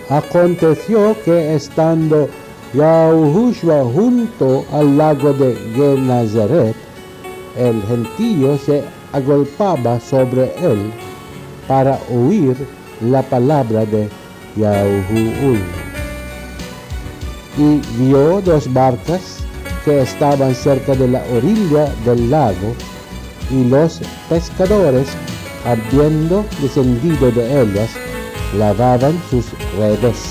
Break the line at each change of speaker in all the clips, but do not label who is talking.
Aconteció que estando Yahushua junto al lago de Genazaret, el gentío se agolpaba sobre él para oír la palabra de Yahushua. Y vio dos barcas que estaban cerca de la orilla del lago, y los pescadores, habiendo descendido de ellas, lavaban sus redes.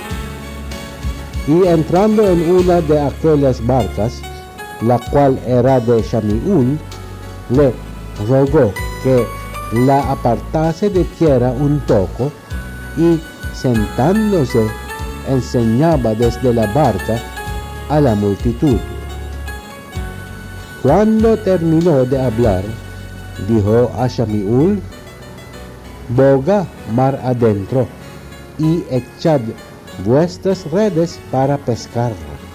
Y entrando en una de aquellas barcas, la cual era de Shamiul, le rogó que la apartase de tierra un poco, y sentándose enseñaba desde la barca a la multitud. Cuando terminó de hablar, dijo a Shamiul: boga mar adentro y echad vuestras redes para pescar.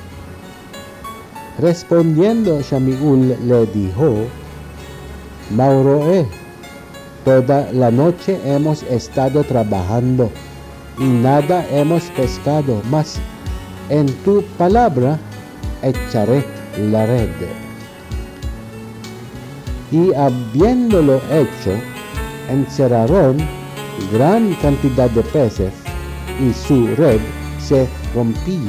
Respondiendo Shamiul le dijo: Mauroe, toda la noche hemos estado trabajando y nada hemos pescado, mas en tu palabra echaré la red. Y habiéndolo hecho, encerraron gran cantidad de peces, y su red se rompía.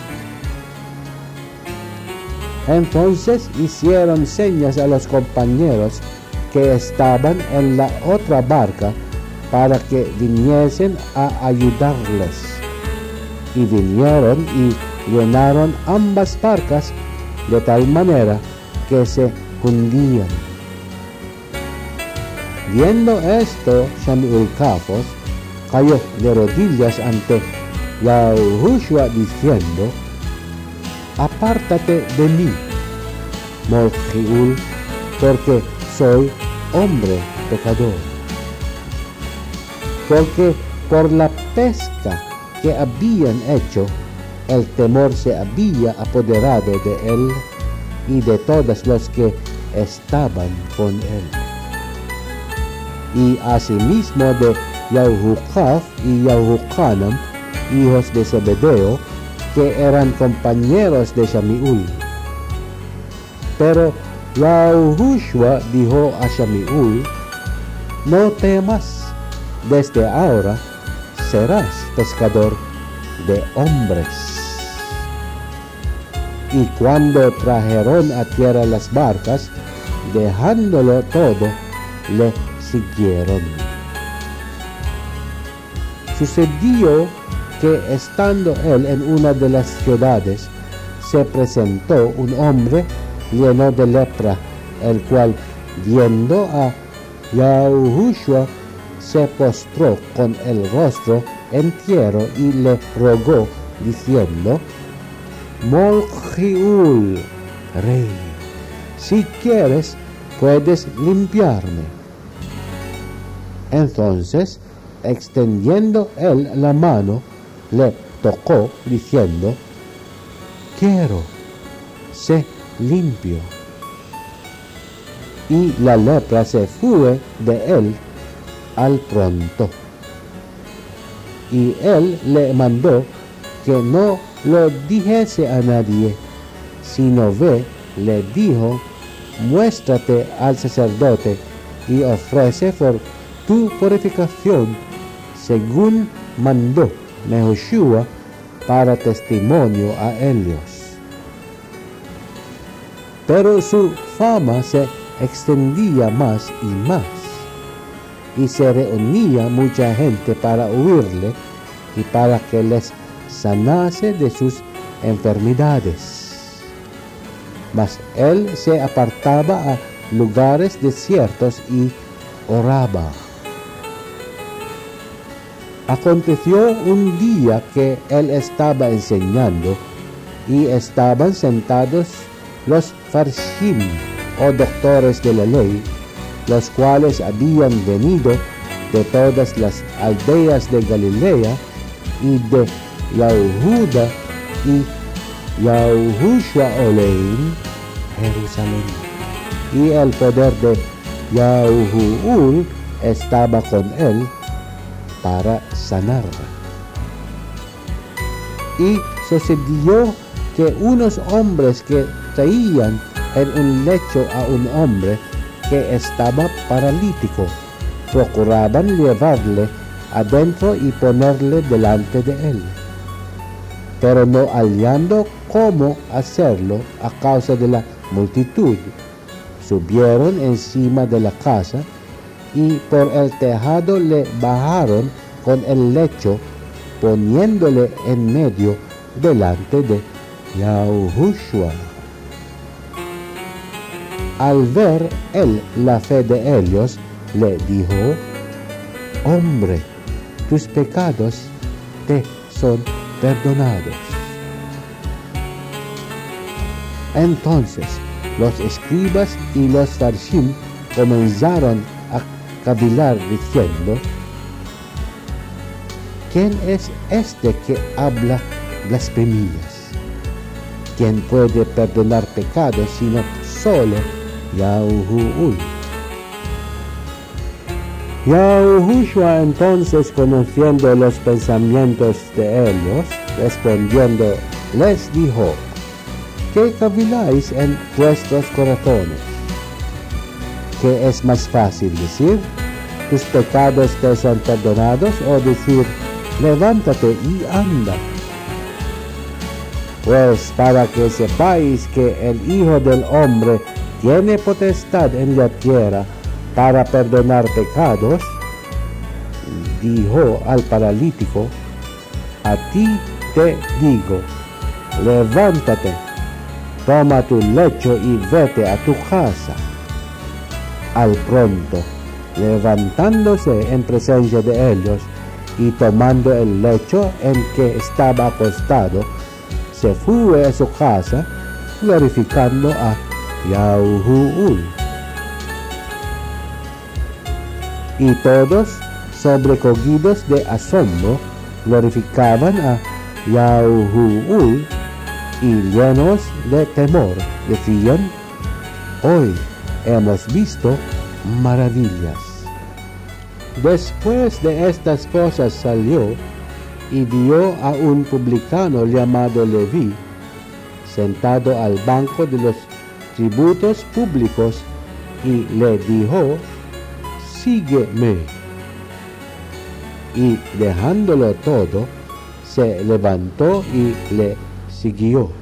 Entonces hicieron señas a los compañeros que estaban en la otra barca para que viniesen a ayudarles. Y vinieron y llenaron ambas barcas de tal manera que se hundían. Viendo esto, Shamiul Cafos cayó de rodillas ante Yahushua diciendo: apártate de mí, Molchiul, porque soy hombre pecador. Porque por la pesca que habían hecho, el temor se había apoderado de él y de todos los que estaban con él. Y asimismo de Yahucaf y Yahucanam, hijos de Zebedeo, que eran compañeros de Shamiul. Pero Yahushua dijo a Shamiul: no temas, desde ahora serás pescador de hombres. Y cuando trajeron a tierra las barcas, dejándolo todo, le siguieron. Sucedió que estando él en una de las ciudades, se presentó un hombre lleno de lepra, el cual, viendo a Yahushua, se postró con el rostro en tierra y le rogó, diciendo: Molchiul, rey, si quieres, puedes limpiarme. Entonces, extendiendo él la mano, le tocó, diciendo: quiero, sé limpio. Y la lepra se fue de él al pronto. Y él le mandó que no lo dijese a nadie, sino le dijo: muéstrate al sacerdote y ofrece por tu purificación, según mandó Yahushua, para testimonio a ellos. Pero su fama se extendía más y más, y se reunía mucha gente para oírle y para que les sanase de sus enfermedades. Mas él se apartaba a lugares desiertos y oraba. Aconteció un día que él estaba enseñando, y estaban sentados los farshim, o doctores de la ley, los cuales habían venido de todas las aldeas de Galilea y de Yahuda y Yahushua Oleim, Jerusalén. Y el poder de Yahuul estaba con él para sanar. Y sucedió que unos hombres que traían en un lecho a un hombre que estaba paralítico procuraban llevarle adentro y ponerle delante de él, pero no hallando cómo hacerlo a causa de la multitud, subieron encima de la casa y por el tejado le bajaron con el lecho, poniéndole en medio delante de Yahushua. Al ver él la fe de ellos, le dijo: hombre, tus pecados te son perdonados. Entonces los escribas y los farshim comenzaron a cavilar diciendo: ¿quién es este que habla blasfemias? ¿Quién puede perdonar pecados sino solo Yahushua? Yahushua entonces, conociendo los pensamientos de ellos, respondiendo, les dijo: ¿qué caviláis en vuestros corazones? ¿Qué es más fácil decir: tus pecados te son perdonados, o decir: levántate y anda? Pues para que sepáis que el Hijo del Hombre tiene potestad en la tierra para perdonar pecados, dijo al paralítico: a ti te digo, levántate, toma tu lecho y vete a tu casa. Al pronto, levantándose en presencia de ellos y tomando el lecho en que estaba acostado, se fue a su casa, glorificando a Yahushua. Y todos, sobrecogidos de asombro, glorificaban a Yahushua, y llenos de temor decían: hoy hemos visto maravillas. Después de estas cosas salió y vio a un publicano llamado Leví sentado al banco de los tributos públicos, y le dijo: sígueme. Y dejándolo todo, se levantó y le siguió.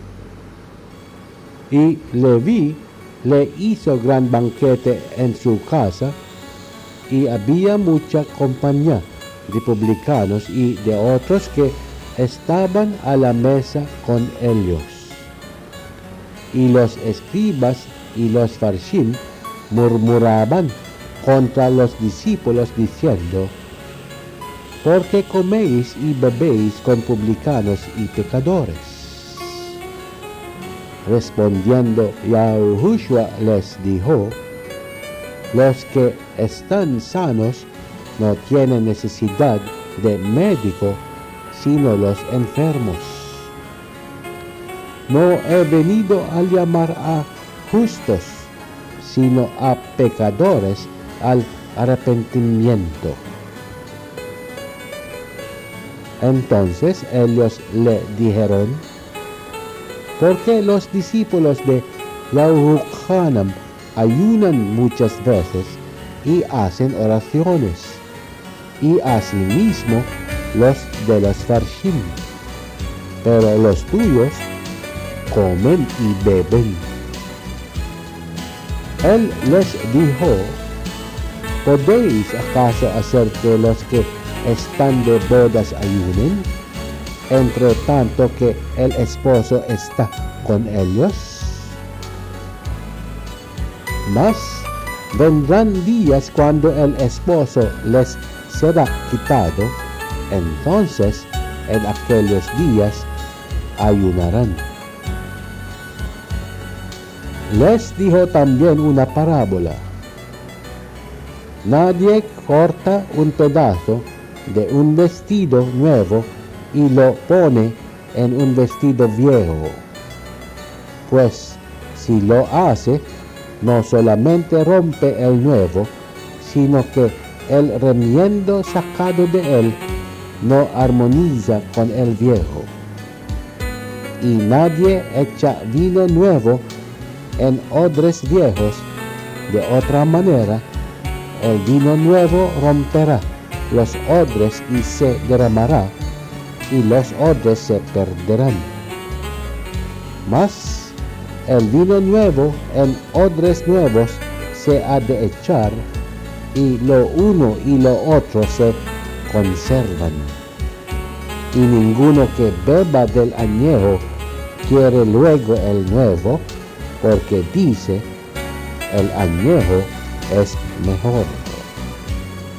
Y Leví le hizo gran banquete en su casa, y había mucha compañía de publicanos y de otros que estaban a la mesa con ellos. Y los escribas y los farshim murmuraban contra los discípulos diciendo: ¿por qué coméis y bebéis con publicanos y pecadores? Respondiendo Yahushua les dijo: los que están sanos no tienen necesidad de médico, sino los enfermos. No he venido a llamar a justos, sino a pecadores al arrepentimiento. Entonces ellos le dijeron: ¿por qué los discípulos de Yahushua ayunan muchas veces y hacen oraciones, y asimismo los de los farshim, pero los tuyos comen y beben? Él les dijo: ¿podéis acaso hacer que los que están de bodas ayunen, entre tanto que el esposo está con ellos? Mas vendrán días cuando el esposo les será quitado, entonces en aquellos días ayunarán. Les dijo también una parábola: nadie corta un pedazo de un vestido nuevo y lo pone en un vestido viejo, pues si lo hace, no solamente rompe el nuevo, sino que el remiendo sacado de él no armoniza con el viejo, y nadie echa vino nuevo en odres viejos. De otra manera, el vino nuevo romperá los odres y se derramará, y los odres se perderán. Mas el vino nuevo en odres nuevos se ha de echar, y lo uno y lo otro se conservan. Y ninguno que beba del añejo quiere luego el nuevo, porque dice, el añejo es mejor.